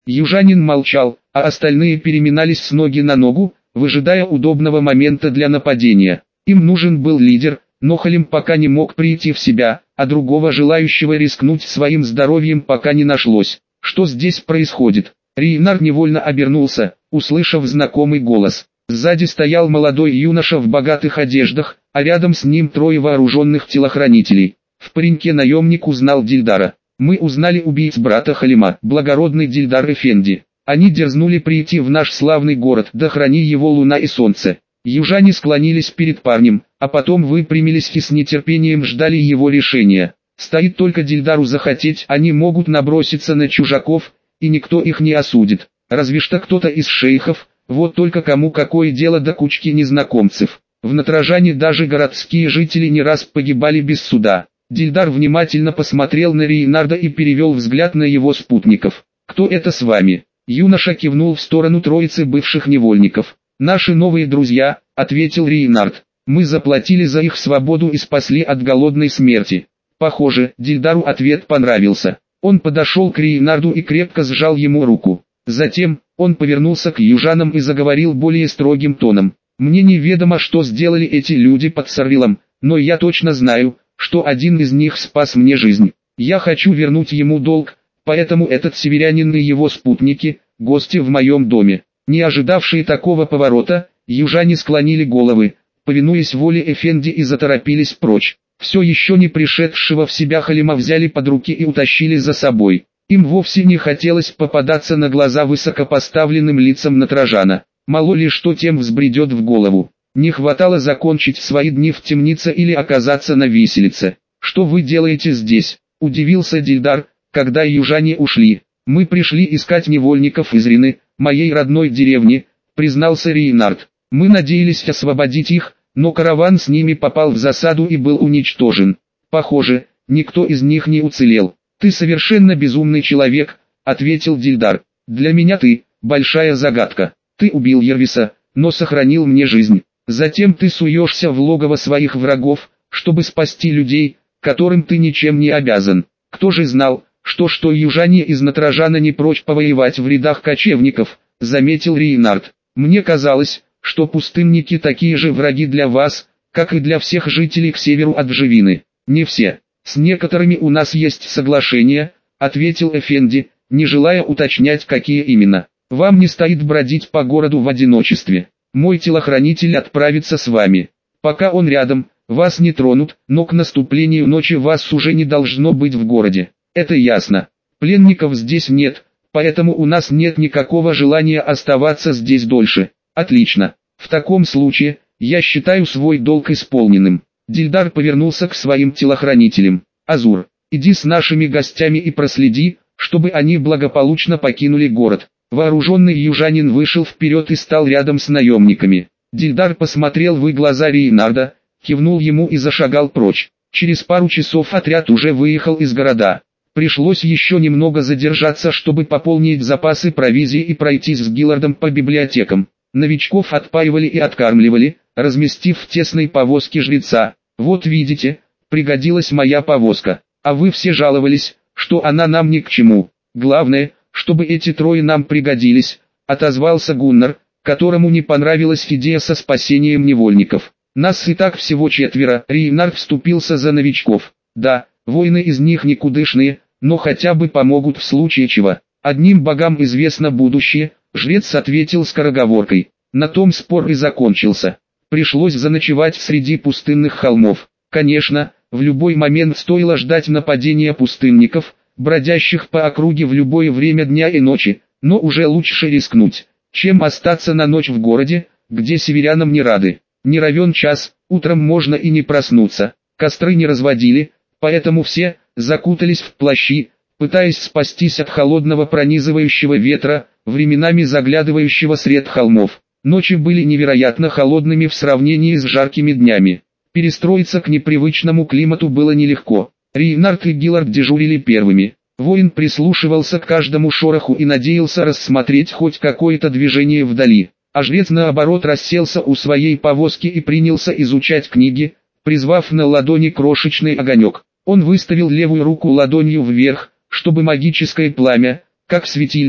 Южанин молчал, а остальные переминались с ноги на ногу, выжидая удобного момента для нападения. Им нужен был лидер, но Халим пока не мог прийти в себя, а другого желающего рискнуть своим здоровьем пока не нашлось. Что здесь происходит? Рейнар невольно обернулся, услышав знакомый голос. Сзади стоял молодой юноша в богатых одеждах, а рядом с ним трое вооруженных телохранителей. В пареньке наемник узнал Дильдара. «Мы узнали убийц брата Халима, благородный Дильдар Эфенди. Они дерзнули прийти в наш славный город, да храни его луна и солнце». Южане склонились перед парнем, а потом выпрямились и с нетерпением ждали его решения. Стоит только Дильдару захотеть, они могут наброситься на чужаков, и никто их не осудит. Разве что кто-то из шейхов, вот только кому какое дело до кучки незнакомцев. В Натрожане даже городские жители не раз погибали без суда. Дильдар внимательно посмотрел на Рейнарда и перевел взгляд на его спутников. «Кто это с вами?» Юноша кивнул в сторону троицы бывших невольников. «Наши новые друзья», — ответил Рейнард. «Мы заплатили за их свободу и спасли от голодной смерти». Похоже, Дильдару ответ понравился. Он подошел к Рейнарду и крепко сжал ему руку. Затем, он повернулся к южанам и заговорил более строгим тоном. «Мне неведомо, что сделали эти люди под Сарвилом, но я точно знаю, что один из них спас мне жизнь. Я хочу вернуть ему долг, поэтому этот северянин и его спутники – гости в моем доме». Не ожидавшие такого поворота, южане склонили головы, повинуясь воле Эфенди, и заторопились прочь. Все еще не пришедшего в себя Халима взяли под руки и утащили за собой. Им вовсе не хотелось попадаться на глаза высокопоставленным лицам Натрожана. Мало ли что тем взбредет в голову. Не хватало закончить свои дни в темнице или оказаться на виселице. «Что вы делаете здесь?» – удивился Дильдар, когда южане ушли. «Мы пришли искать невольников из Рины, моей родной деревни», — признался Рейнард. «Мы надеялись освободить их, но караван с ними попал в засаду и был уничтожен. Похоже, никто из них не уцелел». «Ты совершенно безумный человек», — ответил Дильдар. «Для меня ты — большая загадка. Ты убил Ервиса, но сохранил мне жизнь. Затем ты суешься в логово своих врагов, чтобы спасти людей, которым ты ничем не обязан. Кто же знал, что южане из Натрожана не прочь повоевать в рядах кочевников», — заметил Рейнард. «Мне казалось, что пустынники такие же враги для вас, как и для всех жителей к северу от Вживины». «Не все. С некоторыми у нас есть соглашения», — ответил Эфенди, не желая уточнять, какие именно. «Вам не стоит бродить по городу в одиночестве. Мой телохранитель отправится с вами. Пока он рядом, вас не тронут, но к наступлению ночи вас уже не должно быть в городе». «Это ясно. Пленников здесь нет, поэтому у нас нет никакого желания оставаться здесь дольше». «Отлично. В таком случае, я считаю свой долг исполненным». Дильдар повернулся к своим телохранителям. «Азур, иди с нашими гостями и проследи, чтобы они благополучно покинули город». Вооруженный южанин вышел вперед и стал рядом с наемниками. Дильдар посмотрел в глаза Рейнарда, кивнул ему и зашагал прочь. Через пару часов отряд уже выехал из города. Пришлось еще немного задержаться, чтобы пополнить запасы провизии и пройтись с Гиллардом по библиотекам. Новичков отпаивали и откармливали, разместив в тесной повозке жреца. «Вот видите, пригодилась моя повозка, а вы все жаловались, что она нам ни к чему. Главное, чтобы эти трое нам пригодились», — отозвался Гуннар, которому не понравилась идея со спасением невольников. «Нас и так всего 4, Рейнар вступился за новичков. «Да, воины из них никудышные, но хотя бы помогут в случае чего. Одним богам известно будущее», — жрец ответил скороговоркой. На том спор и закончился. Пришлось заночевать среди пустынных холмов. Конечно, в любой момент стоило ждать нападения пустынников, бродящих по округе в любое время дня и ночи, но уже лучше рискнуть, чем остаться на ночь в городе, где северянам не рады. Не равен час, утром можно и не проснуться. Костры не разводили, поэтому все закутались в плащи, пытаясь спастись от холодного пронизывающего ветра, временами заглядывающего сред холмов. Ночи были невероятно холодными в сравнении с жаркими днями. Перестроиться к непривычному климату было нелегко. Рейнард и Гиллард дежурили первыми. Воин прислушивался к каждому шороху и надеялся рассмотреть хоть какое-то движение вдали. А жрец наоборот расселся у своей повозки и принялся изучать книги, призвав на ладони крошечный огонек. Он выставил левую руку ладонью вверх, чтобы магическое пламя, как светильник,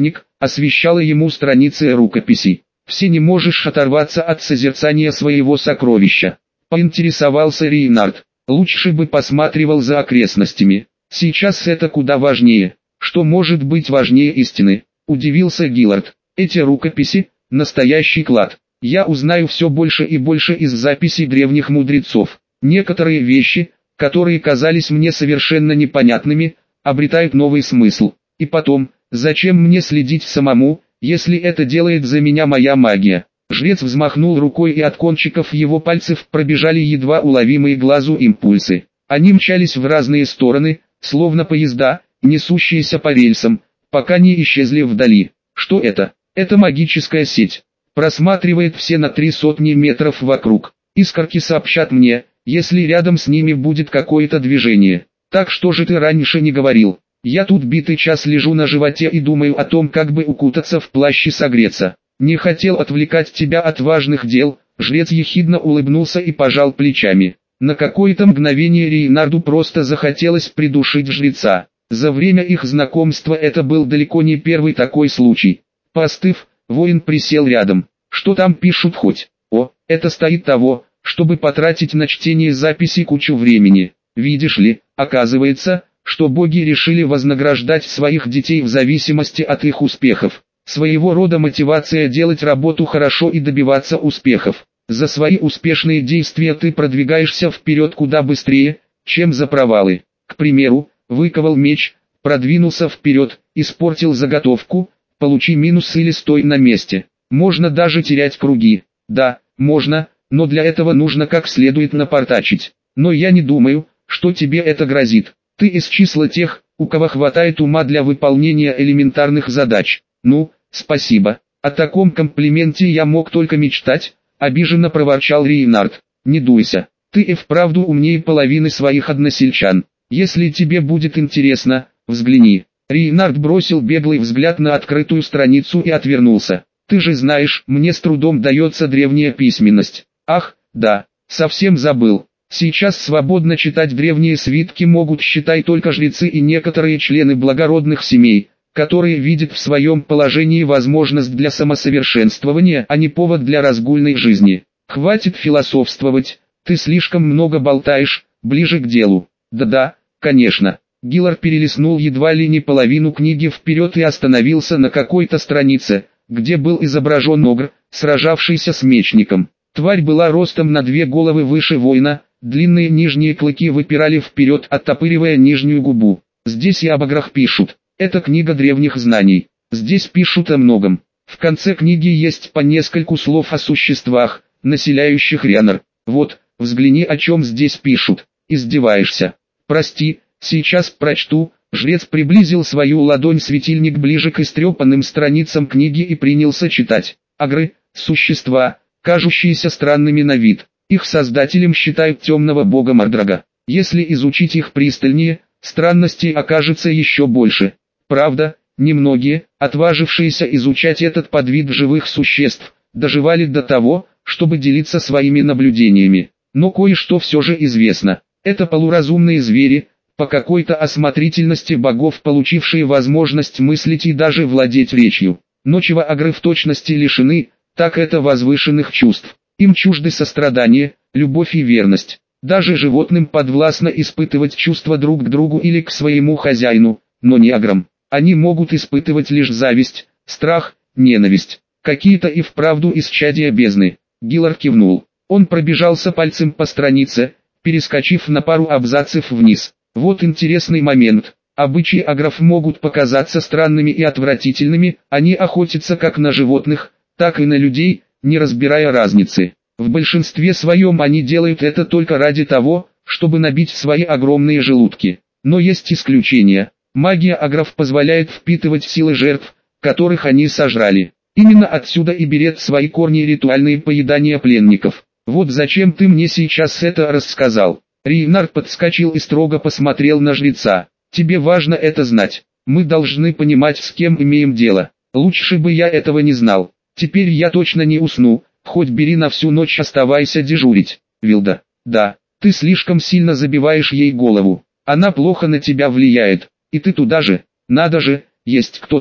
освещала ему страницы рукописей. «Все не можешь оторваться от созерцания своего сокровища», — поинтересовался Рейнард. «Лучше бы посматривал за окрестностями. Сейчас это куда важнее». «Что может быть важнее истины?» — удивился Гиллард. «Эти рукописи — настоящий клад. Я узнаю все больше и больше из записей древних мудрецов. Некоторые вещи, которые казались мне совершенно непонятными, обретают новый смысл. И потом, зачем мне следить самому, если это делает за меня моя магия?» Жрец взмахнул рукой, и от кончиков его пальцев пробежали едва уловимые глазу импульсы. Они мчались в разные стороны, словно поезда, несущиеся по рельсам, пока не исчезли вдали. «Что это?» «Это магическая сеть. Просматривает все на 300 метров вокруг. Искорки сообщат мне, если рядом с ними будет какое-то движение. Так что же ты раньше не говорил? Я тут битый час лежу на животе и думаю о том, как бы укутаться в плащ и согреться. Не хотел отвлекать тебя от важных дел». Жрец ехидно улыбнулся и пожал плечами. На какое-то мгновение Рейнарду просто захотелось придушить жреца. За время их знакомства это был далеко не первый такой случай. Поостыв, воин присел рядом. «Что там пишут хоть?» «О, это стоит того, чтобы потратить на чтение записей кучу времени. Видишь ли, оказывается, что боги решили вознаграждать своих детей в зависимости от их успехов. Своего рода мотивация делать работу хорошо и добиваться успехов. За свои успешные действия ты продвигаешься вперед куда быстрее, чем за провалы. К примеру, выковал меч, продвинулся вперед, испортил заготовку, получи минус или стой на месте. Можно даже терять круги. Да, можно, но для этого нужно как следует напортачить. Но я не думаю, что тебе это грозит. Ты из числа тех, у кого хватает ума для выполнения элементарных задач. Ну, спасибо. О таком комплименте я мог только мечтать, обиженно проворчал Рейнард. Не дуйся, ты и вправду умнее половины своих односельчан. Если тебе будет интересно, взгляни. Рейнард бросил беглый взгляд на открытую страницу и отвернулся. Ты же знаешь, мне с трудом дается древняя письменность. Ах, да, совсем забыл. Сейчас свободно читать древние свитки могут, считай, только жрецы и некоторые члены благородных семей, которые видят в своем положении возможность для самосовершенствования, а не повод для разгульной жизни. Хватит философствовать, ты слишком много болтаешь, ближе к делу. Да-да, конечно. Гиллард перелистнул едва ли не половину книги вперед и остановился на какой-то странице, где был изображен огр, сражавшийся с мечником. Тварь была ростом на 2 головы выше воина, длинные нижние клыки выпирали вперед, оттопыривая нижнюю губу. Здесь и об ограх пишут. Это книга древних знаний. Здесь пишут о многом. В конце книги есть по нескольку слов о существах, населяющих Рянор. Вот, взгляни, о чем здесь пишут. Издеваешься? Прости, сейчас прочту. Жрец приблизил свою ладонь-светильник ближе к истрепанным страницам книги и принялся читать. Огры – существа, кажущиеся странными на вид. Их создателем считают темного бога Мордрага. Если изучить их пристальнее, странностей окажется еще больше. Правда, немногие, отважившиеся изучать этот подвид живых существ, доживали до того, чтобы делиться своими наблюдениями. Но кое-что все же известно. Это полуразумные звери, по какой-то осмотрительности богов получившие возможность мыслить и даже владеть речью. Но чего огры в точности лишены, так это возвышенных чувств. Им чужды сострадание, любовь и верность. Даже животным подвластно испытывать чувства друг к другу или к своему хозяину, но не ограм. Они могут испытывать лишь зависть, страх, ненависть. Какие-то и вправду исчадия бездны. Гиллард кивнул. Он пробежался пальцем по странице, перескочив на пару абзацев вниз. Вот интересный момент. Обычаи агров могут показаться странными и отвратительными, они охотятся как на животных, так и на людей, не разбирая разницы. В большинстве своем они делают это только ради того, чтобы набить свои огромные желудки. Но есть исключения. Магия агров позволяет впитывать силы жертв, которых они сожрали. Именно отсюда и берет свои корни ритуальные поедания пленников. Вот зачем ты мне сейчас это рассказал. Рейнард подскочил и строго посмотрел на жреца. Тебе важно это знать. Мы должны понимать, с кем имеем дело. Лучше бы я этого не знал. Теперь я точно не усну, хоть бери на всю ночь, оставайся дежурить. Вилда, да, ты слишком сильно забиваешь ей голову. Она плохо на тебя влияет. И ты туда же. Надо же, есть кто-то,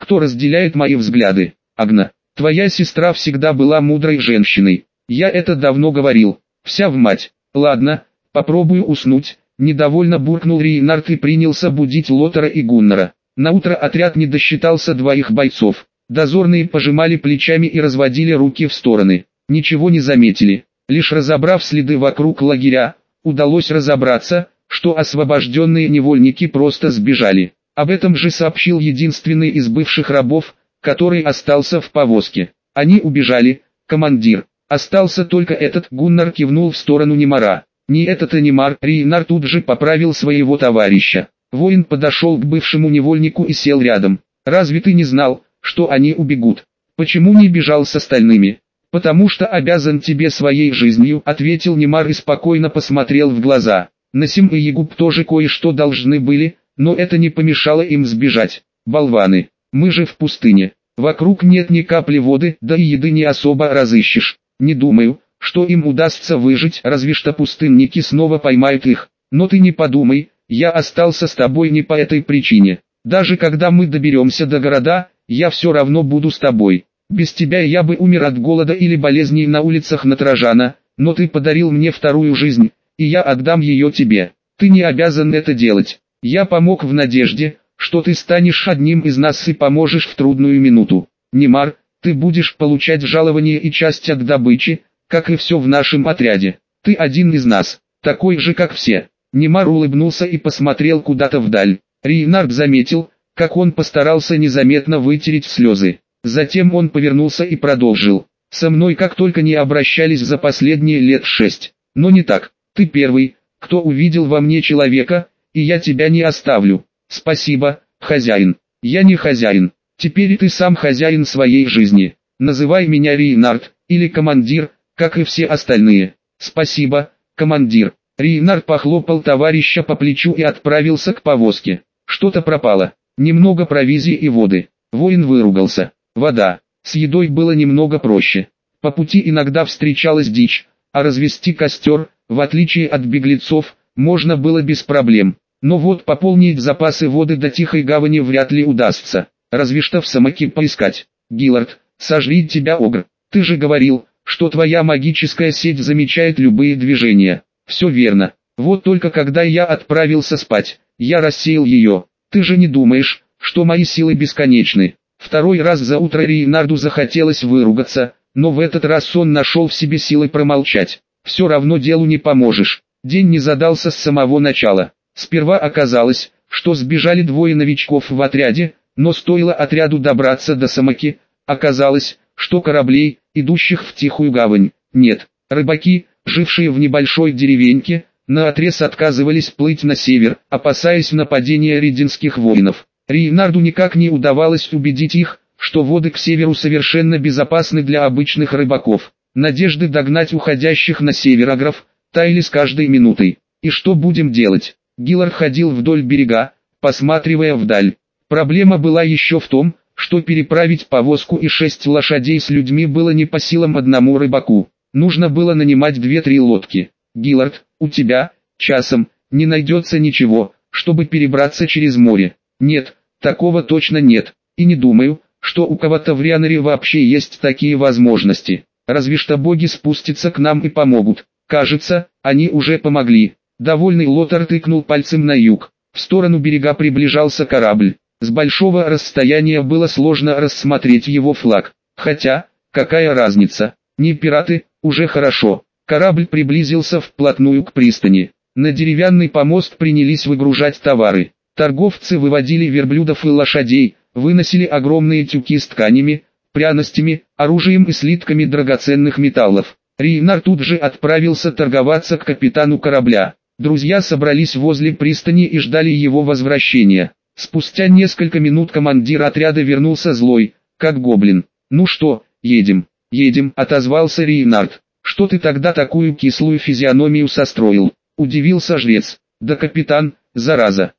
кто разделяет мои взгляды. Агна, твоя сестра всегда была мудрой женщиной. Я это давно говорил. Вся в мать. Ладно, попробую уснуть. Недовольно буркнул Рейнард и принялся будить Лотара и Гуннара. Наутро отряд не досчитался 2 бойцов. Дозорные пожимали плечами и разводили руки в стороны. Ничего не заметили. Лишь разобрав следы вокруг лагеря, удалось разобраться, что освобожденные невольники просто сбежали. Об этом же сообщил единственный из бывших рабов, который остался в повозке. Они убежали, командир. Остался только этот. Гуннар кивнул в сторону Немара. Не этот и Немар. Рейнар тут же поправил своего товарища. Воин подошел к бывшему невольнику и сел рядом. Разве ты не знал, что они убегут? Почему не бежал с остальными? Потому что обязан тебе своей жизнью, ответил Немар и спокойно посмотрел в глаза. Насим и Егуб тоже кое-что должны были, но это не помешало им сбежать. Болваны, мы же в пустыне. Вокруг нет ни капли воды, да и еды не особо разыщешь. Не думаю, что им удастся выжить, разве что пустынники снова поймают их. Но ты не подумай, я остался с тобой не по этой причине. Даже когда мы доберемся до города, я все равно буду с тобой. Без тебя я бы умер от голода или болезней на улицах Натрожана, но ты подарил мне вторую жизнь, и я отдам ее тебе. Ты не обязан это делать. Я помог в надежде, что ты станешь одним из нас и поможешь в трудную минуту. Немар, ты будешь получать жалование и часть от добычи, как и все в нашем отряде. Ты один из нас, такой же как все. Немар улыбнулся и посмотрел куда-то вдаль. Рейнард заметил, как он постарался незаметно вытереть слезы. Затем он повернулся и продолжил. Со мной как только не обращались за последние лет 6. Но не так. Ты первый, кто увидел во мне человека, и я тебя не оставлю. Спасибо, хозяин. Я не хозяин. Теперь ты сам хозяин своей жизни. Называй меня Рейнард, или командир, как и все остальные. Спасибо, командир. Рейнард похлопал товарища по плечу и отправился к повозке. Что-то пропало. Немного провизии и воды. Воин выругался. Вода. С едой было немного проще. По пути иногда встречалась дичь, а развести костер, в отличие от беглецов, можно было без проблем. Но вот пополнить запасы воды до Тихой Гавани вряд ли удастся. Разве что в Самаке поискать. Гиллард, сожри тебя Огр. Ты же говорил, что твоя магическая сеть замечает любые движения. Все верно. Вот только когда я отправился спать, я рассеял ее. Ты же не думаешь, что мои силы бесконечны? Второй раз за утро Рейнарду захотелось выругаться, но в этот раз он нашел в себе силы промолчать. Все равно делу не поможешь. День не задался с самого начала. Сперва оказалось, что сбежали 2 новичков в отряде, но стоило отряду добраться до Самаки, оказалось, что кораблей, идущих в Тихую Гавань, нет. Рыбаки, жившие в небольшой деревеньке, наотрез отказывались плыть на север, опасаясь нападения рединских воинов. Рейнарду никак не удавалось убедить их, что воды к северу совершенно безопасны для обычных рыбаков. Надежды догнать уходящих на север агров таяли с каждой минутой. И что будем делать? Гиллард ходил вдоль берега, посматривая вдаль. Проблема была еще в том, что переправить повозку и 6 лошадей с людьми было не по силам одному рыбаку. Нужно было нанимать 2-3 лодки. Гиллард, у тебя, часом, не найдется ничего, чтобы перебраться через море. Нет, такого точно нет, и не думаю, что у кого-то в Рианере вообще есть такие возможности. Разве что боги спустятся к нам и помогут. Кажется, они уже помогли. Довольный Лотар тыкнул пальцем на юг. В сторону берега приближался корабль. С большого расстояния было сложно рассмотреть его флаг. Хотя, какая разница? Не пираты, уже хорошо. Корабль приблизился вплотную к пристани. На деревянный помост принялись выгружать товары. Торговцы выводили верблюдов и лошадей, выносили огромные тюки с тканями, пряностями, оружием и слитками драгоценных металлов. Рейнар тут же отправился торговаться к капитану корабля. Друзья собрались возле пристани и ждали его возвращения. Спустя несколько минут командир отряда вернулся злой, как гоблин. «Ну что, едем?» «Едем», — отозвался Рейнард. «Что ты тогда такую кислую физиономию состроил?» — удивился жрец. «Да капитан, зараза,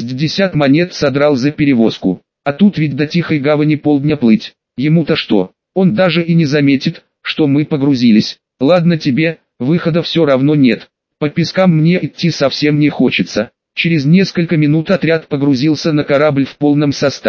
60 монет содрал за перевозку. А тут ведь до Тихой Гавани полдня плыть. Ему-то что? Он даже и не заметит, что мы погрузились. Ладно тебе, выхода все равно нет. По пескам мне идти совсем не хочется». Через несколько минут отряд погрузился на корабль в полном составе.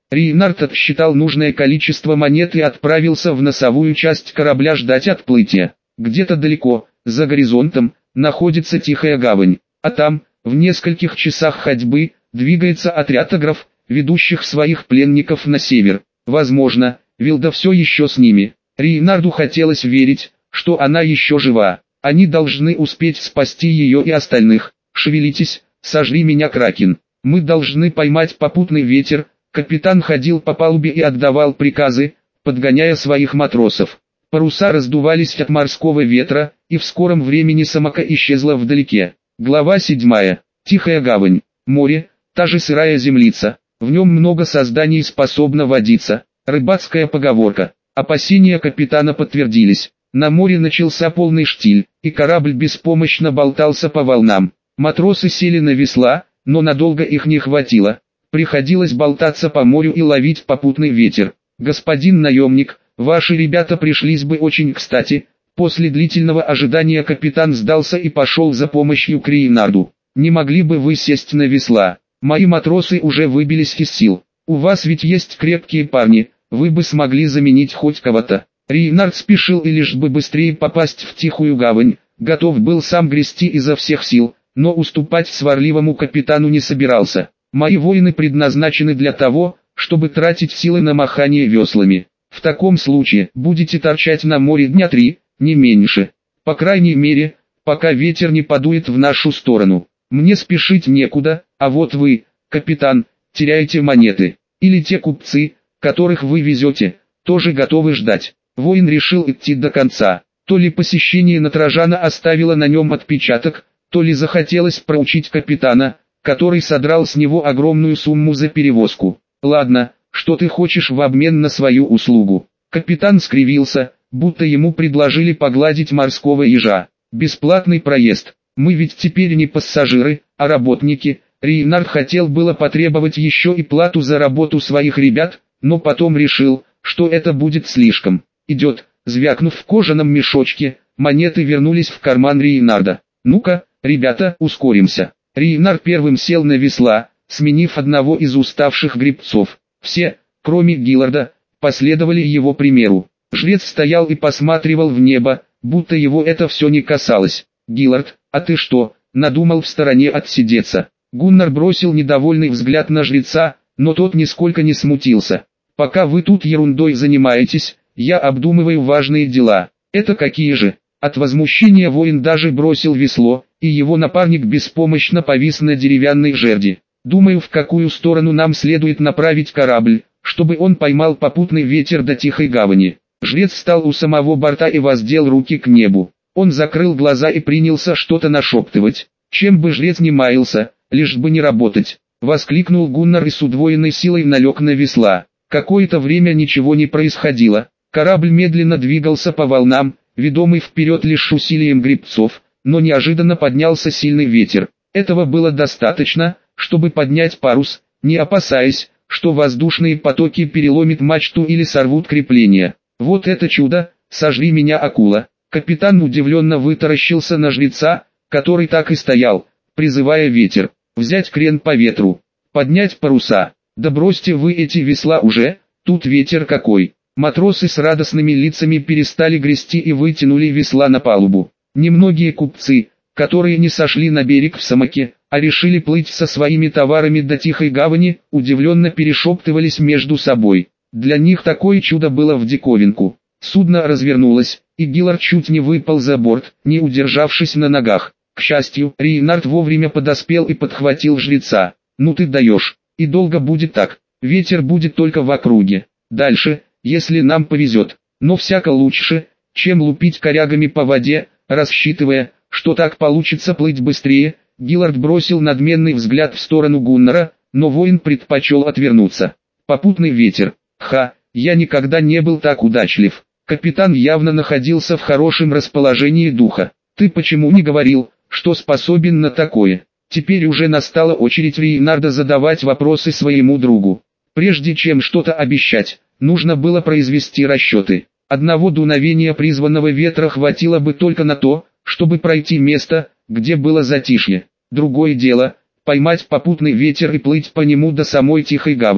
Рейнард отсчитал нужное количество монет и отправился в носовую часть корабля ждать отплытия. Где-то далеко, за горизонтом, находится Тихая гавань, а там, в нескольких часах ходьбы, двигается отряд агров, ведущих своих пленников на север. Возможно, Вилда все еще с ними. Рейнарду хотелось верить, что она еще жива. Они должны успеть спасти ее и остальных. «Шевелитесь, сожри меня, Кракен. Мы должны поймать попутный ветер». Капитан ходил по палубе и отдавал приказы, подгоняя своих матросов. Паруса раздувались от морского ветра, и в скором времени самока исчезла вдалеке. Глава 7. Тихая гавань. Море, та же сырая землица. В нем много созданий способно водиться. Рыбацкая поговорка. Опасения капитана подтвердились. На море начался полный штиль, и корабль беспомощно болтался по волнам. Матросы сели на весла, но надолго их не хватило. Приходилось болтаться по морю и ловить попутный ветер. «Господин наемник, ваши ребята пришлись бы очень кстати». После длительного ожидания капитан сдался и пошел за помощью к Рейнарду. «Не могли бы вы сесть на весла? Мои матросы уже выбились из сил. У вас ведь есть крепкие парни, вы бы смогли заменить хоть кого-то». Рейнард спешил и лишь бы быстрее попасть в Тихую гавань, готов был сам грести изо всех сил, но уступать сварливому капитану не собирался. «Мои воины предназначены для того, чтобы тратить силы на махание веслами. В таком случае будете торчать на море дня 3, не меньше. По крайней мере, пока ветер не подует в нашу сторону. Мне спешить некуда, а вот вы, капитан, теряете монеты. Или те купцы, которых вы везете, тоже готовы ждать». Воин решил идти до конца. То ли посещение Натрожана оставило на нем отпечаток, то ли захотелось проучить капитана, который содрал с него огромную сумму за перевозку. «Ладно, что ты хочешь в обмен на свою услугу?» Капитан скривился, будто ему предложили погладить морского ежа. «Бесплатный проезд. Мы ведь теперь не пассажиры, а работники». Рейнард хотел было потребовать еще и плату за работу своих ребят, но потом решил, что это будет слишком. «Идет», звякнув в кожаном мешочке, монеты вернулись в карман Рейнарда. «Ну-ка, ребята, ускоримся». Рейнард первым сел на весла, сменив одного из уставших гребцов. Все, кроме Гилларда, последовали его примеру. Жрец стоял и посматривал в небо, будто его это все не касалось. «Гиллард, а ты что, надумал в стороне отсидеться?» Гуннар бросил недовольный взгляд на жреца, но тот нисколько не смутился. «Пока вы тут ерундой занимаетесь, я обдумываю важные дела». «Это какие же?» От возмущения воин даже бросил весло, и его напарник беспомощно повис на деревянной жерди. «Думаю, в какую сторону нам следует направить корабль, чтобы он поймал попутный ветер до Тихой гавани». Жрец встал у самого борта и воздел руки к небу. Он закрыл глаза и принялся что-то нашептывать. «Чем бы жрец ни маялся, лишь бы не работать», — воскликнул Гуннар и с удвоенной силой налег на весла. Какое-то время ничего не происходило. Корабль медленно двигался по волнам, ведомый вперед лишь усилием гребцов, но неожиданно поднялся сильный ветер. Этого было достаточно, чтобы поднять парус, не опасаясь, что воздушные потоки переломят мачту или сорвут крепление. «Вот это чудо, сожри меня, акула!» Капитан удивленно вытаращился на жреца, который так и стоял, призывая ветер. «Взять крен по ветру, поднять паруса. Да бросьте вы эти весла уже, тут ветер какой!» Матросы с радостными лицами перестали грести и вытянули весла на палубу. Немногие купцы, которые не сошли на берег в самоке, а решили плыть со своими товарами до Тихой гавани, удивленно перешептывались между собой. Для них такое чудо было в диковинку. Судно развернулось, и Гиллард чуть не выпал за борт, не удержавшись на ногах. К счастью, Рейнард вовремя подоспел и подхватил жреца. «Ну ты даешь, и долго будет так, ветер будет только в округе. Дальше, если нам повезет, но всяко лучше, чем лупить корягами по воде, рассчитывая, что так получится плыть быстрее». Гиллард бросил надменный взгляд в сторону Гуннара, но воин предпочел отвернуться. «Попутный ветер. Ха, я никогда не был так удачлив». Капитан явно находился в хорошем расположении духа. «Ты почему не говорил, что способен на такое?» Теперь уже настала очередь Рейнарда задавать вопросы своему другу. Прежде чем что-то обещать, нужно было произвести расчеты. Одного дуновения призванного ветра хватило бы только на то, чтобы пройти место, где было затишье. Другое дело — поймать попутный ветер и плыть по нему до самой Тихой гавани.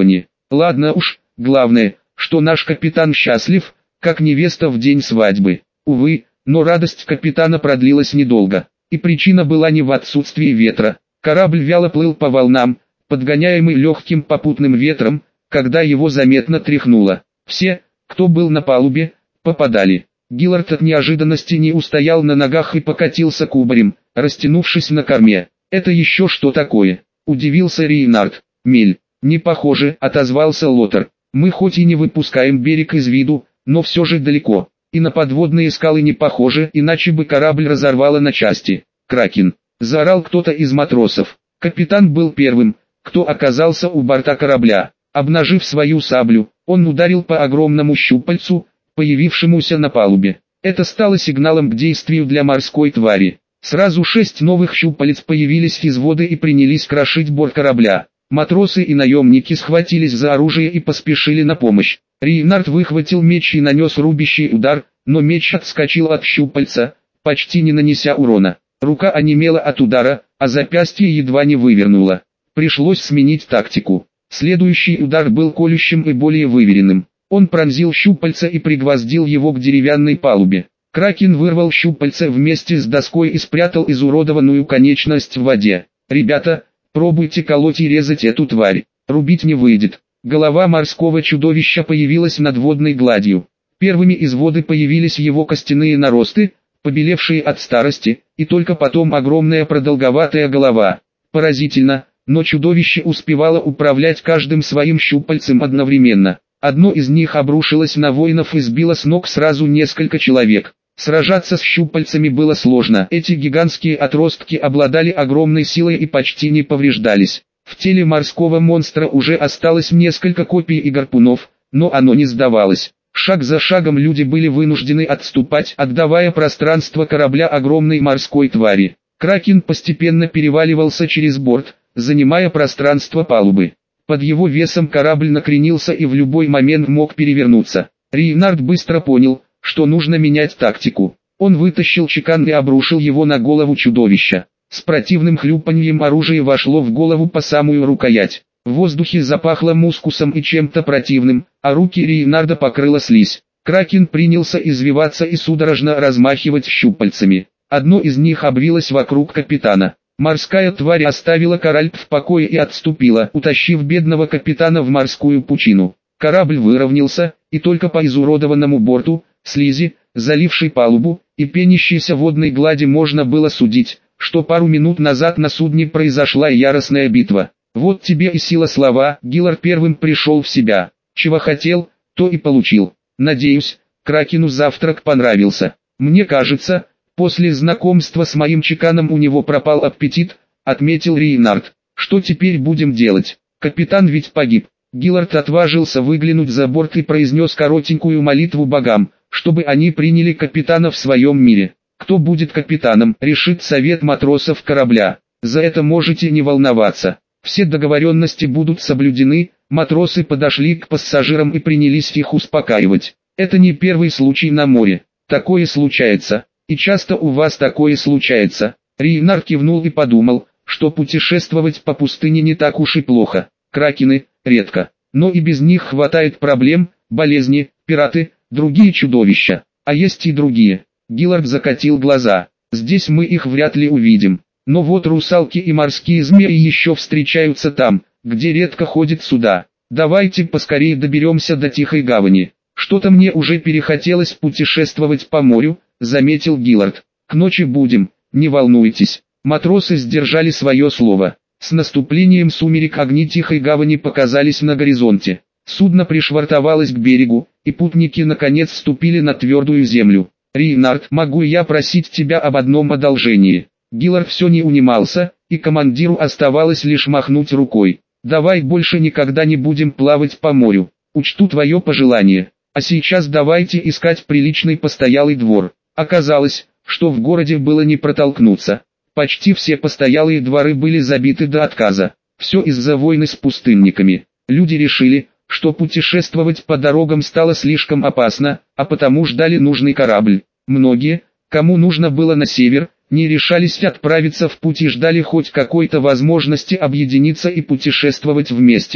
Ладно уж, главное, что наш капитан счастлив, как невеста в день свадьбы. Увы, но радость капитана продлилась недолго, и причина была не в отсутствии ветра. Корабль вяло плыл по волнам, подгоняемый легким попутным ветром, когда его заметно тряхнуло. Все, кто был на палубе, попадали. Гиллард от неожиданности не устоял на ногах и покатился кубарем, растянувшись на корме. «Это еще что такое?» – удивился Рейнард. «Мель». «Не похоже», – отозвался Лотар. «Мы хоть и не выпускаем берег из виду, но все же далеко. И на подводные скалы не похоже, иначе бы корабль разорвало на части». «Кракен!» – заорал кто-то из матросов. Капитан был первым, кто оказался у борта корабля. Обнажив свою саблю, он ударил по огромному щупальцу, появившемуся на палубе. Это стало сигналом к действию для морской твари. Сразу 6 новых щупалец появились из воды и принялись крошить борт корабля. Матросы и наемники схватились за оружие и поспешили на помощь. Рейнард выхватил меч и нанес рубящий удар, но меч отскочил от щупальца, почти не нанеся урона. Рука онемела от удара, а запястье едва не вывернуло. Пришлось сменить тактику. Следующий удар был колющим и более выверенным. Он пронзил щупальца и пригвоздил его к деревянной палубе. Кракен вырвал щупальца вместе с доской и спрятал изуродованную конечность в воде. «Ребята, пробуйте колоть и резать эту тварь. Рубить не выйдет». Голова морского чудовища появилась над водной гладью. Первыми из воды появились его костяные наросты, побелевшие от старости, и только потом огромная продолговатая голова. Поразительно, но чудовище успевало управлять каждым своим щупальцем одновременно. Одно из них обрушилось на воинов и сбило с ног сразу несколько человек. Сражаться с щупальцами было сложно. Эти гигантские отростки обладали огромной силой и почти не повреждались. В теле морского монстра уже осталось несколько копий и гарпунов, но оно не сдавалось. Шаг за шагом люди были вынуждены отступать, отдавая пространство корабля огромной морской твари. Кракен постепенно переваливался через борт, занимая пространство палубы. Под его весом корабль накренился и в любой момент мог перевернуться. Рейнард быстро понял, что нужно менять тактику. Он вытащил чекан и обрушил его на голову чудовища. С противным хлюпаньем оружие вошло в голову по самую рукоять. В воздухе запахло мускусом и чем-то противным, а руки Рейнарда покрыла слизь. Кракен принялся извиваться и судорожно размахивать щупальцами. Одно из них обвилось вокруг капитана. Морская тварь оставила корабль в покое и отступила, утащив бедного капитана в морскую пучину. Корабль выровнялся, и только по изуродованному борту, слизи, залившей палубу, и пенящейся водной глади можно было судить, что пару минут назад на судне произошла яростная битва. Вот тебе и сила слова. Гиллард первым пришел в себя. Чего хотел, то и получил. Надеюсь, Кракену завтрак понравился. Мне кажется, после знакомства с моим чеканом у него пропал аппетит, отметил Рейнард. Что теперь будем делать? Капитан ведь погиб. Гиллард отважился выглянуть за борт и произнес коротенькую молитву богам, чтобы они приняли капитана в своем мире. Кто будет капитаном, решит совет матросов корабля. За это можете не волноваться. Все договоренности будут соблюдены. Матросы подошли к пассажирам и принялись их успокаивать. Это не первый случай на море. Такое случается. И часто у вас такое случается. Рейнард кивнул и подумал, что путешествовать по пустыне не так уж и плохо. Кракены – редко. Но и без них хватает проблем, болезни, пираты, другие чудовища. А есть и другие. Гиллард закатил глаза. Здесь мы их вряд ли увидим. Но вот русалки и морские змеи еще встречаются там, где редко ходят суда. Давайте поскорее доберемся до Тихой гавани. Что-то мне уже перехотелось путешествовать по морю, заметил Гиллард. К ночи будем, не волнуйтесь. Матросы сдержали свое слово. С наступлением сумерек огни Тихой гавани показались на горизонте. Судно пришвартовалось к берегу, и путники наконец вступили на твердую землю. «Рейнард, могу я просить тебя об одном одолжении?» Гиллард все не унимался, и командиру оставалось лишь махнуть рукой. «Давай больше никогда не будем плавать по морю. Учту твое пожелание. А сейчас давайте искать приличный постоялый двор». Оказалось, что в городе было не протолкнуться. Почти все постоялые дворы были забиты до отказа. Все из-за войны с пустынниками. Люди решили, что путешествовать по дорогам стало слишком опасно, а потому ждали нужный корабль. Многие, кому нужно было на север, не решались отправиться в путь и ждали хоть какой-то возможности объединиться и путешествовать вместе.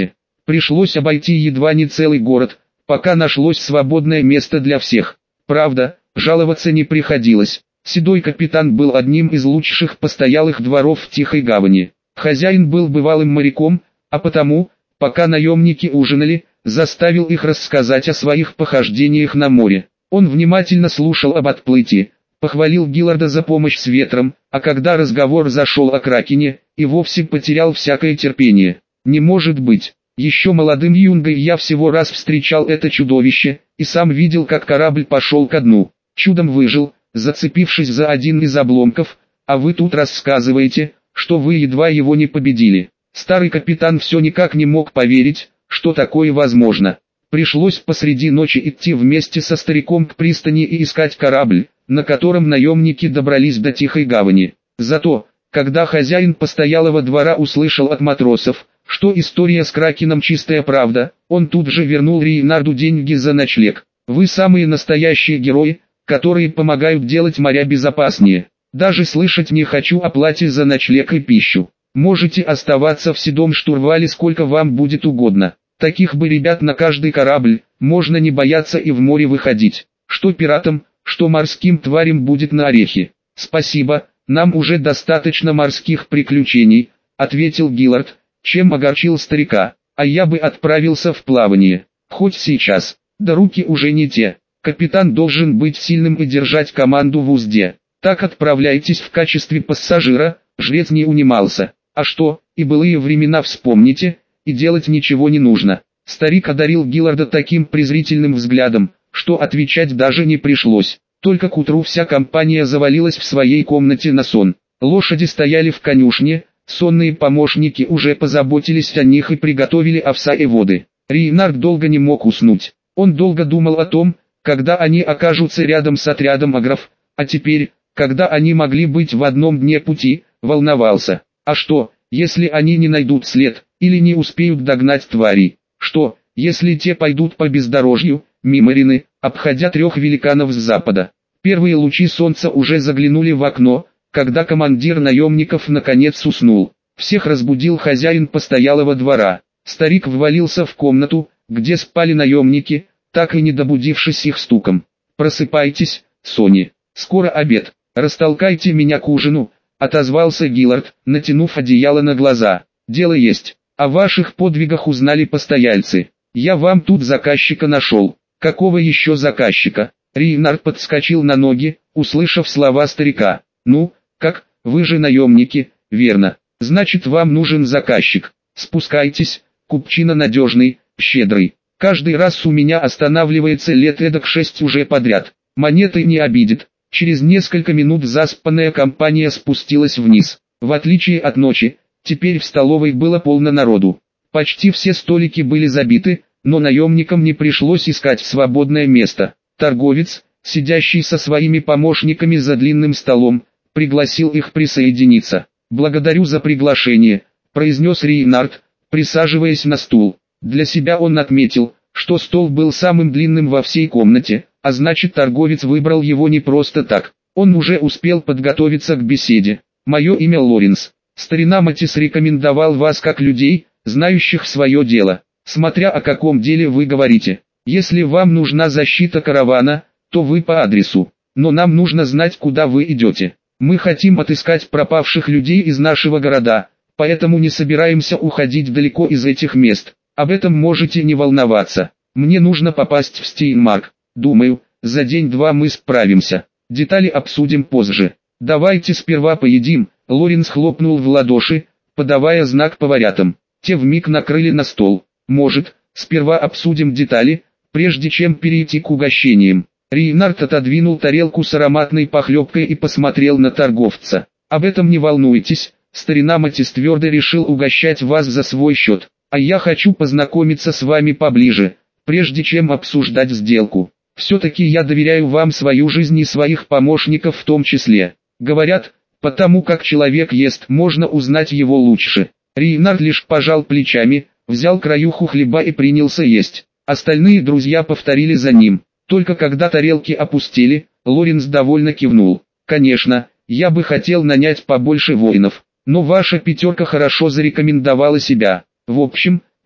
Пришлось обойти едва не целый город, пока нашлось свободное место для всех. Правда, жаловаться не приходилось. Седой капитан был одним из лучших постоялых дворов в Тихой гавани. Хозяин был бывалым моряком, а потому, пока наемники ужинали, заставил их рассказать о своих похождениях на море. Он внимательно слушал об отплытии, похвалил Гилларда за помощь с ветром, а когда разговор зашел о Кракене, и вовсе потерял всякое терпение. Не может быть. Еще молодым юнгой я всего раз встречал это чудовище, и сам видел, как корабль пошел ко дну. Чудом выжил, зацепившись за один из обломков, а вы тут рассказываете, что вы едва его не победили. Старый капитан все никак не мог поверить, что такое возможно. Пришлось посреди ночи идти вместе со стариком к пристани и искать корабль, на котором наемники добрались до Тихой гавани. Зато, когда хозяин постоялого двора услышал от матросов, что история с Кракеном чистая правда, он тут же вернул Рейнарду деньги за ночлег. Вы самые настоящие герои, которые помогают делать моря безопаснее. Даже слышать не хочу о плате за ночлег и пищу. Можете оставаться в седом штурвале сколько вам будет угодно. Таких бы ребят на каждый корабль, можно не бояться и в море выходить. Что пиратам, что морским тварям будет на орехи. Спасибо, нам уже достаточно морских приключений, ответил Гиллард, чем огорчил старика. А я бы отправился в плавание, хоть сейчас. Да руки уже не те. Капитан должен быть сильным и держать команду в узде. Так отправляйтесь в качестве пассажира, жрец не унимался. А что, и былые времена вспомните, и делать ничего не нужно. Старик одарил Гилларда таким презрительным взглядом, что отвечать даже не пришлось. Только к утру вся компания завалилась в своей комнате на сон. Лошади стояли в конюшне, сонные помощники уже позаботились о них и приготовили овса и воды. Рейнард долго не мог уснуть. Он долго думал о том, когда они окажутся рядом с отрядом агров, а теперь, когда они могли быть в одном дне пути, волновался. А что, если они не найдут след, или не успеют догнать тварей? Что, если те пойдут по бездорожью, мимо Рины, обходя 3 великанов с запада? Первые лучи солнца уже заглянули в окно, когда командир наемников наконец уснул. Всех разбудил хозяин постоялого двора. Старик ввалился в комнату, где спали наемники, так и не добудившись их стуком. «Просыпайтесь, Сони, скоро обед, растолкайте меня к ужину», — отозвался Гиллард, натянув одеяло на глаза. «Дело есть, о ваших подвигах узнали постояльцы. Я вам тут заказчика нашел». «Какого еще заказчика?» Рейнард подскочил на ноги, услышав слова старика. «Ну, как, вы же наемники, верно? Значит, вам нужен заказчик. Спускайтесь, купчина надежный, щедрый. Каждый раз у меня останавливается лет эдак 6 уже подряд. Монеты не обидит». Через несколько минут заспанная компания спустилась вниз. В отличие от ночи, теперь в столовой было полно народу. Почти все столики были забиты, но наемникам не пришлось искать свободное место. Торговец, сидящий со своими помощниками за длинным столом, пригласил их присоединиться. «Благодарю за приглашение», — произнес Рейнард, присаживаясь на стул. Для себя он отметил, что стол был самым длинным во всей комнате, а значит, торговец выбрал его не просто так. Он уже успел подготовиться к беседе. «Мое имя Лоренс. Старина Матис рекомендовал вас как людей, знающих свое дело. Смотря о каком деле вы говорите. Если вам нужна защита каравана, то вы по адресу. Но нам нужно знать, куда вы идете. Мы хотим отыскать пропавших людей из нашего города, поэтому не собираемся уходить далеко из этих мест. Об этом можете не волноваться. Мне нужно попасть в Стейнмарк. Думаю, за день-два мы справимся. Детали обсудим позже. Давайте сперва поедим». Лоренс хлопнул в ладоши, подавая знак поварятам. Те вмиг накрыли на стол. «Может, сперва обсудим детали, прежде чем перейти к угощениям». Рейнард отодвинул тарелку с ароматной похлебкой и посмотрел на торговца. «Об этом не волнуйтесь, старина Матис твердо решил угощать вас за свой счет. А я хочу познакомиться с вами поближе, прежде чем обсуждать сделку. Все-таки я доверяю вам свою жизнь и своих помощников в том числе. Говорят, потому как человек ест, можно узнать его лучше». Рейнард лишь пожал плечами, взял краюху хлеба и принялся есть. Остальные друзья повторили за ним. Только когда тарелки опустели, Лоренс довольно кивнул. «Конечно, я бы хотел нанять побольше воинов, но ваша пятерка хорошо зарекомендовала себя. В общем,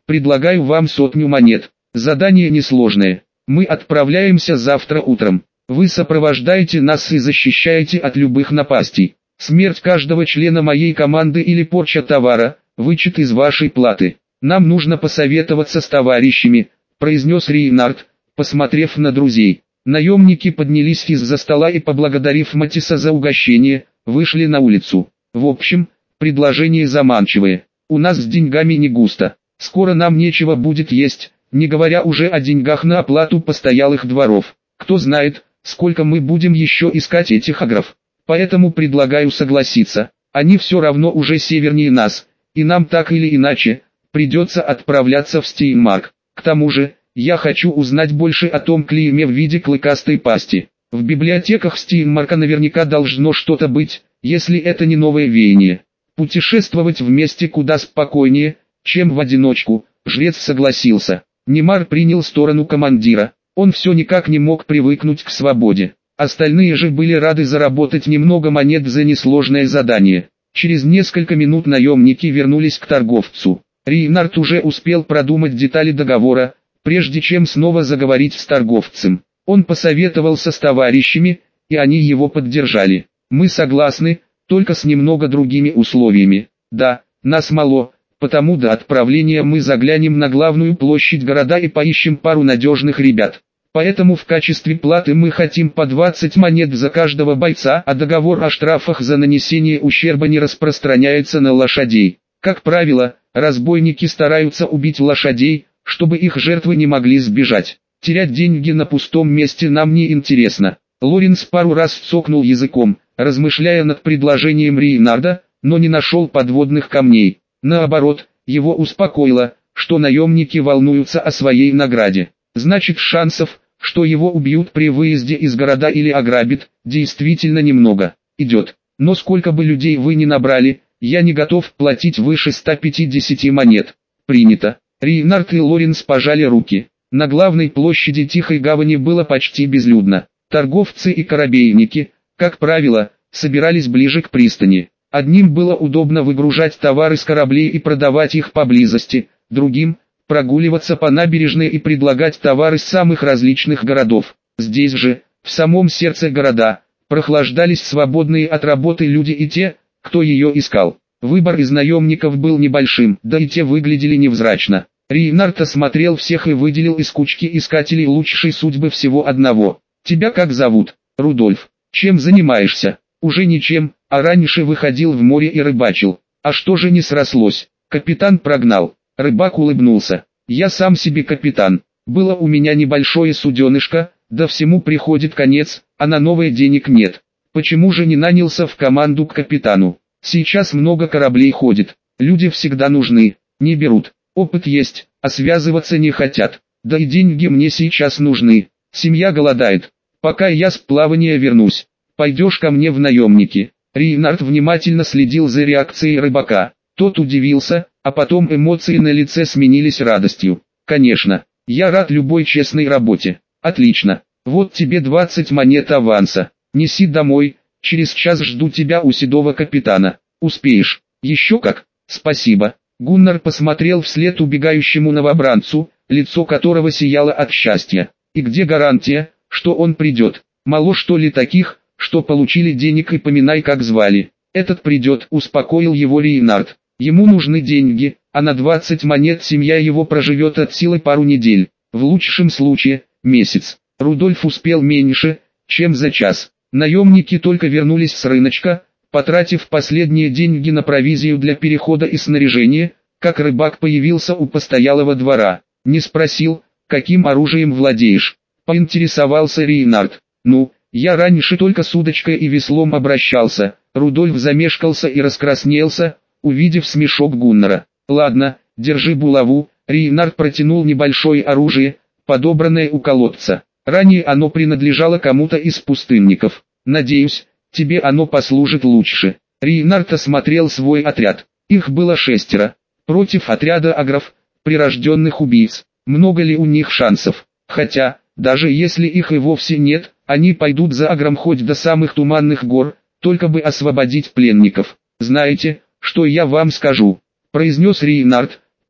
Предлагаю вам 100 монет. Задание несложное. Мы отправляемся завтра утром. Вы сопровождаете нас и защищаете от любых напастей. Смерть каждого члена моей команды или порча товара – вычет из вашей платы. Нам нужно посоветоваться с товарищами, произнес Рейнард, посмотрев на друзей. Наемники поднялись из-за стола и, поблагодарив Матиса за угощение, вышли на улицу. В общем, предложение заманчивое. У нас с деньгами не густо. Скоро нам нечего будет есть, не говоря уже о деньгах на оплату постоялых дворов. Кто знает, сколько мы будем еще искать этих агров. Поэтому предлагаю согласиться. Они все равно уже севернее нас, и нам так или иначе придется отправляться в Стейнмарк. К тому же, я хочу узнать больше о том клейме в виде клыкастой пасти. В библиотеках Стейнмарка наверняка должно что-то быть, если это не новое веяние. Путешествовать вместе куда спокойнее, чем в одиночку, жрец согласился. Немар принял сторону командира. Он все никак не мог привыкнуть к свободе. Остальные же были рады заработать немного монет за несложное задание. Через несколько минут наемники вернулись к торговцу. Рейнард уже успел продумать детали договора, прежде чем снова заговорить с торговцем. Он посоветовался с товарищами, и они его поддержали. «Мы согласны, только с немного другими условиями. Да, нас мало, потому до отправления мы заглянем на главную площадь города и поищем пару надежных ребят. Поэтому в качестве платы мы хотим по 20 монет за каждого бойца, а договор о штрафах за нанесение ущерба не распространяется на лошадей. Как правило, разбойники стараются убить лошадей, чтобы их жертвы не могли сбежать. Терять деньги на пустом месте нам не интересно». Лоренс пару раз цокнул языком, размышляя над предложением Рейнарда, но не нашел подводных камней. Наоборот, его успокоило, что наемники волнуются о своей награде. Значит, шансов, что его убьют при выезде из города или ограбят, действительно немного. Идет. Но сколько бы людей вы ни набрали, я не готов платить выше 150 монет. Принято. Рейнард и Лоренс пожали руки. На главной площади Тихой Гавани было почти безлюдно. Торговцы и корабейники, как правило, собирались ближе к пристани. Одним было удобно выгружать товары с кораблей и продавать их поблизости, другим – прогуливаться по набережной и предлагать товары с самых различных городов. Здесь же, в самом сердце города, прохлаждались свободные от работы люди и те, кто ее искал. Выбор из наемников был небольшим, да и те выглядели невзрачно. Рейнард осмотрел всех и выделил из кучки искателей лучшей судьбы всего одного. «Тебя как зовут?» «Рудольф. Чем занимаешься?» «Уже ничем, а раньше выходил в море и рыбачил. А что же не срослось?» «Капитан прогнал». Рыбак улыбнулся. «Я сам себе капитан. Было у меня небольшое суденышко, да всему приходит конец, а на новое денег нет. Почему же не нанялся в команду к капитану? Сейчас много кораблей ходит, люди всегда нужны, не берут. Опыт есть, а связываться не хотят. Да и деньги мне сейчас нужны, семья голодает. Пока я с плавания вернусь, пойдешь ко мне в наемники». Рейнард внимательно следил за реакцией рыбака. Тот удивился, а потом эмоции на лице сменились радостью. «Конечно, я рад любой честной работе. Отлично, вот тебе 20 монет аванса. Неси домой, через час жду тебя у седого капитана. Успеешь?» «Еще как, спасибо». Гуннар посмотрел вслед убегающему новобранцу, лицо которого сияло от счастья. «И где гарантия, что он придет? Мало что ли таких, что получили денег и поминай как звали?» «Этот придет», успокоил его Рейнард. «Ему нужны деньги, а на 20 монет семья его проживет от силы пару недель, в лучшем случае, месяц». Рудольф успел меньше, чем за час. Наемники только вернулись с рыночка, потратив последние деньги на провизию для перехода и снаряжение, как рыбак появился у постоялого двора. Не спросил, каким оружием владеешь. Поинтересовался Рейнард. «Ну, я раньше только с удочкой и веслом обращался». Рудольф замешкался и раскраснелся, увидев смешок Гуннара. «Ладно, держи булаву». Рейнард протянул небольшое оружие, подобранное у колодца. Ранее оно принадлежало кому-то из пустынников. «Надеюсь, тебе оно послужит лучше». Рейнард осмотрел свой отряд. Их было 6. Против отряда агров, прирожденных убийц. Много ли у них шансов? Хотя, даже если их и вовсе нет, они пойдут за агром хоть до самых туманных гор, только бы освободить пленников. «Знаете, что я вам скажу?» – произнес Рейнард,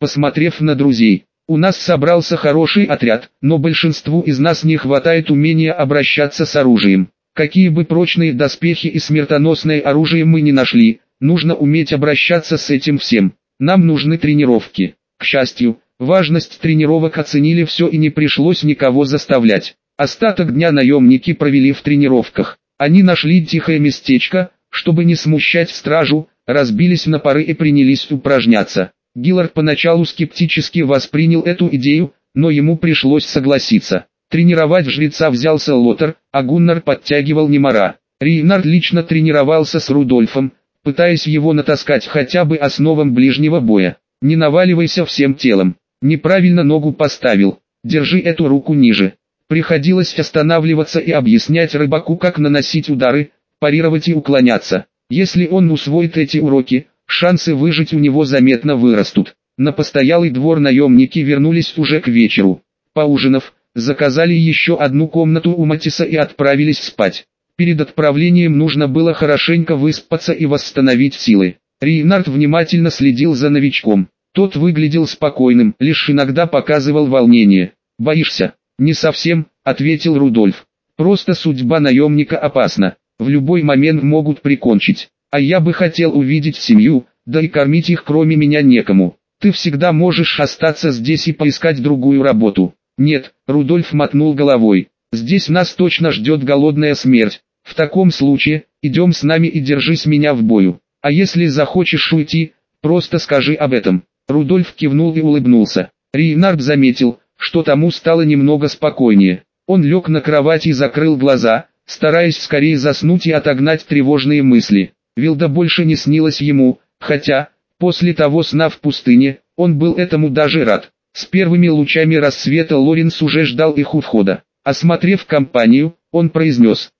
посмотрев на друзей. «У нас собрался хороший отряд, но большинству из нас не хватает умения обращаться с оружием. Какие бы прочные доспехи и смертоносное оружие мы ни нашли, нужно уметь обращаться с этим всем. Нам нужны тренировки». К счастью, важность тренировок оценили все и не пришлось никого заставлять. Остаток дня наемники провели в тренировках. Они нашли тихое местечко, чтобы не смущать стражу, разбились на пары и принялись упражняться. Гиллард поначалу скептически воспринял эту идею, но ему пришлось согласиться. Тренировать жреца взялся Лотар, а Гуннар подтягивал Немара. Рейнард лично тренировался с Рудольфом, пытаясь его натаскать хотя бы основам ближнего боя. «Не наваливайся всем телом. Неправильно ногу поставил. Держи эту руку ниже». Приходилось останавливаться и объяснять рыбаку, как наносить удары, парировать и уклоняться. Если он усвоит эти уроки, шансы выжить у него заметно вырастут. На постоялый двор наемники вернулись уже к вечеру. Поужинав, заказали еще одну комнату у Матиса и отправились спать. Перед отправлением нужно было хорошенько выспаться и восстановить силы. Рейнард внимательно следил за новичком. Тот выглядел спокойным, лишь иногда показывал волнение. «Боишься?» «Не совсем», — ответил Рудольф. «Просто судьба наемника опасна. В любой момент могут прикончить. А я бы хотел увидеть семью, да и кормить их кроме меня некому. Ты всегда можешь остаться здесь и поискать другую работу». «Нет», — Рудольф мотнул головой. «Здесь нас точно ждет голодная смерть. В таком случае, идем с нами и держись меня в бою. А если захочешь уйти, просто скажи об этом». Рудольф кивнул и улыбнулся. Рейнард заметил, что тому стало немного спокойнее. Он лег на кровать и закрыл глаза, стараясь скорее заснуть и отогнать тревожные мысли. Вилда больше не снилась ему, хотя, после того сна в пустыне, он был этому даже рад. С первыми лучами рассвета Лоренс уже ждал их у входа. Осмотрев компанию, он произнес: